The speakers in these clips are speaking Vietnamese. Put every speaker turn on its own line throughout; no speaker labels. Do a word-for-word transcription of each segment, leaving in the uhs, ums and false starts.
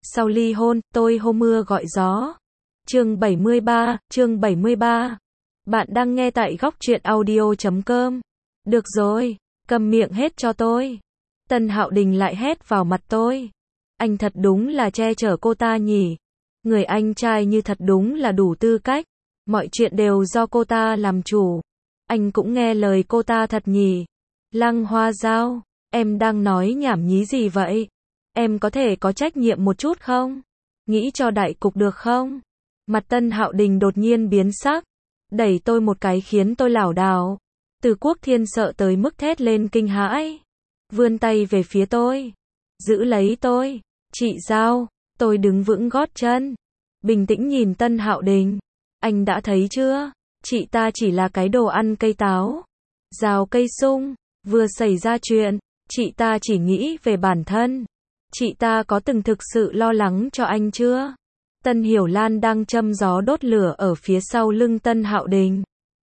Sau ly hôn, tôi hô mưa gọi gió. Chương bảy mươi ba, chương bảy mươi ba. Bạn đang nghe tại góc truyện audio chấm com. Được rồi, cầm miệng hết cho tôi. Tân Hạo Đình lại hét vào mặt tôi. Anh thật đúng là che chở cô ta nhỉ. Người anh trai như thật đúng là đủ tư cách. Mọi chuyện đều do cô ta làm chủ. Anh cũng nghe lời cô ta thật nhỉ. Lăng Hoa Giao, em đang nói nhảm nhí gì vậy? Em có thể có trách nhiệm một chút không? Nghĩ cho đại cục được không? Mặt Tân Hạo Đình đột nhiên biến sắc, đẩy tôi một cái khiến tôi lảo đảo. Từ Quốc Thiên sợ tới mức thét lên kinh hãi, vươn tay về phía tôi, giữ lấy tôi. Chị Giao, tôi đứng vững gót chân, bình tĩnh nhìn Tân Hạo Đình. Anh đã thấy chưa? Chị ta chỉ là cái đồ ăn cây táo, rào cây sung. Vừa xảy ra chuyện, chị ta chỉ nghĩ về bản thân. Chị ta có từng thực sự lo lắng cho anh chưa? Tân Hiểu Lan đang châm gió đốt lửa ở phía sau lưng Tân Hạo Đình.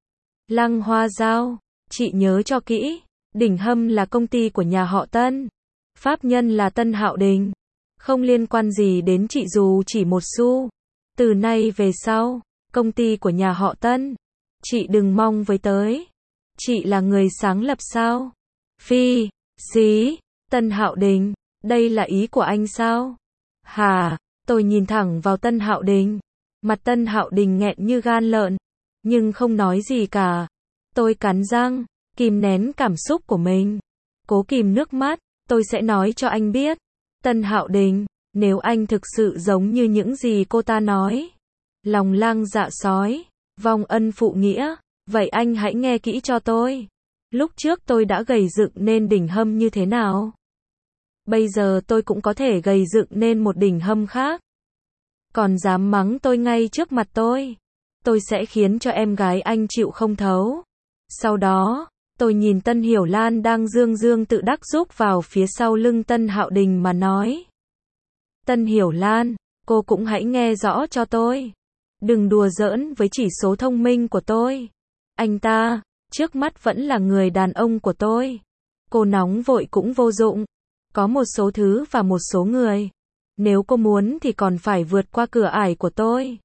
Lăng Hoa Giao, chị nhớ cho kỹ, Đỉnh Hâm là công ty của nhà họ Tân. Pháp nhân là Tân Hạo Đình. Không liên quan gì đến chị dù chỉ một xu. Từ nay về sau, công ty của nhà họ Tân, chị đừng mong với tới. Chị là người sáng lập sao? Phi, xí, Tân Hạo Đình, đây là ý của anh sao? Hà, tôi nhìn thẳng vào Tân Hạo Đình. Mặt Tân Hạo Đình nghẹn như gan lợn, nhưng không nói gì cả. Tôi cắn răng, kìm nén cảm xúc của mình. Cố kìm nước mắt, tôi sẽ nói cho anh biết. Tân Hạo Đình, nếu anh thực sự giống như những gì cô ta nói, lòng lang dạ sói, vong ân phụ nghĩa, vậy anh hãy nghe kỹ cho tôi. Lúc trước tôi đã gầy dựng nên Đỉnh Hâm như thế nào? Bây giờ tôi cũng có thể gầy dựng nên một Đỉnh Hâm khác. Còn dám mắng tôi ngay trước mặt tôi, tôi sẽ khiến cho em gái anh chịu không thấu. Sau đó, tôi nhìn Tân Hiểu Lan đang dương dương tự đắc rúc vào phía sau lưng Tân Hạo Đình mà nói. Tân Hiểu Lan, cô cũng hãy nghe rõ cho tôi. Đừng đùa giỡn với chỉ số thông minh của tôi. Anh ta, trước mắt vẫn là người đàn ông của tôi. Cô nóng vội cũng vô dụng. Có một số thứ và một số người. Nếu cô muốn thì còn phải vượt qua cửa ải của tôi.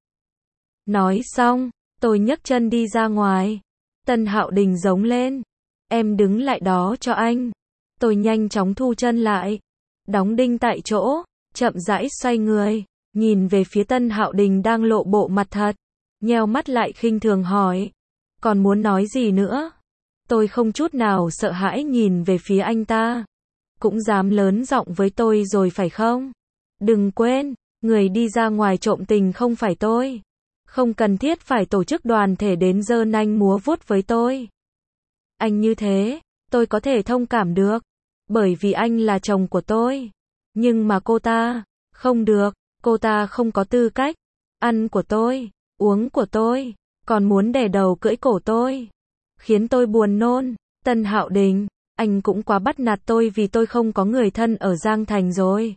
Nói xong, tôi nhấc chân đi ra ngoài. Tân Hạo Đình giống lên. Em đứng lại đó cho anh. Tôi nhanh chóng thu chân lại. Đóng đinh tại chỗ, chậm rãi xoay người. Nhìn về phía Tân Hạo Đình đang lộ bộ mặt thật. Nheo mắt lại khinh thường hỏi. Còn muốn nói gì nữa? Tôi không chút nào sợ hãi nhìn về phía anh ta. Cũng dám lớn giọng với tôi rồi phải không? Đừng quên, người đi ra ngoài trộm tình không phải tôi. Không cần thiết phải tổ chức đoàn thể đến giơ nanh múa vuốt với tôi. Anh như thế, tôi có thể thông cảm được. Bởi vì anh là chồng của tôi. Nhưng mà cô ta, không được. Cô ta không có tư cách. Ăn của tôi, uống của tôi, còn muốn đè đầu cưỡi cổ tôi. Khiến tôi buồn nôn. Tân Hạo Đình, anh cũng quá bắt nạt tôi vì tôi không có người thân ở Giang Thành rồi.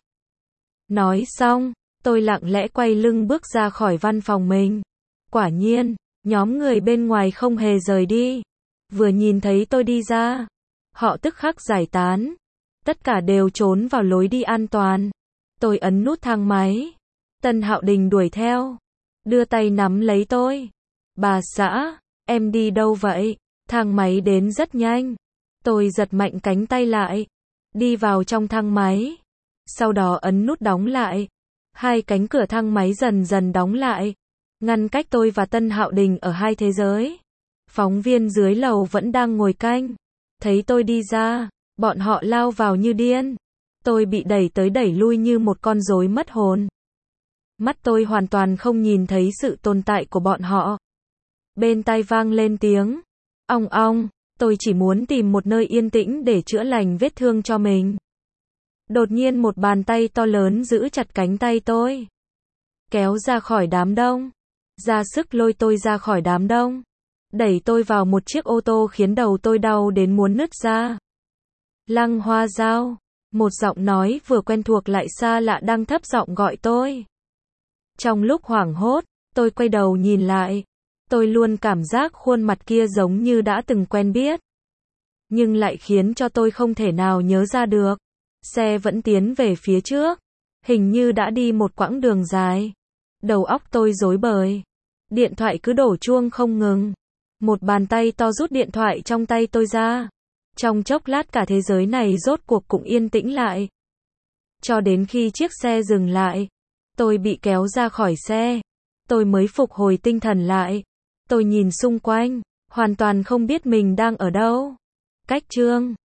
Nói xong, tôi lặng lẽ quay lưng bước ra khỏi văn phòng mình. Quả nhiên, nhóm người bên ngoài không hề rời đi. Vừa nhìn thấy tôi đi ra, họ tức khắc giải tán. Tất cả đều trốn vào lối đi an toàn. Tôi ấn nút thang máy. Tân Hạo Đình đuổi theo, đưa tay nắm lấy tôi. Bà xã, em đi đâu vậy? Thang máy đến rất nhanh. Tôi giật mạnh cánh tay lại, đi vào trong thang máy. Sau đó ấn nút đóng lại. Hai cánh cửa thang máy dần dần đóng lại, ngăn cách tôi và Tân Hạo Đình ở hai thế giới. Phóng viên dưới lầu vẫn đang ngồi canh. Thấy tôi đi ra, bọn họ lao vào như điên. Tôi bị đẩy tới đẩy lui như một con rối mất hồn. Mắt tôi hoàn toàn không nhìn thấy sự tồn tại của bọn họ. Bên tai vang lên tiếng ong ong, tôi chỉ muốn tìm một nơi yên tĩnh để chữa lành vết thương cho mình. Đột nhiên một bàn tay to lớn giữ chặt cánh tay tôi, kéo ra khỏi đám đông, ra sức lôi tôi ra khỏi đám đông, đẩy tôi vào một chiếc ô tô khiến đầu tôi đau đến muốn nứt ra. Lăng Hoa Giao, một giọng nói vừa quen thuộc lại xa lạ đang thấp giọng gọi tôi. Trong lúc hoảng hốt, tôi quay đầu nhìn lại. Tôi luôn cảm giác khuôn mặt kia giống như đã từng quen biết. Nhưng lại khiến cho tôi không thể nào nhớ ra được. Xe vẫn tiến về phía trước. Hình như đã đi một quãng đường dài. Đầu óc tôi rối bời. Điện thoại cứ đổ chuông không ngừng. Một bàn tay to rút điện thoại trong tay tôi ra. Trong chốc lát cả thế giới này rốt cuộc cũng yên tĩnh lại. Cho đến khi chiếc xe dừng lại, tôi bị kéo ra khỏi xe. Tôi mới phục hồi tinh thần lại. Tôi nhìn xung quanh, hoàn toàn không biết mình đang ở đâu. Cách chương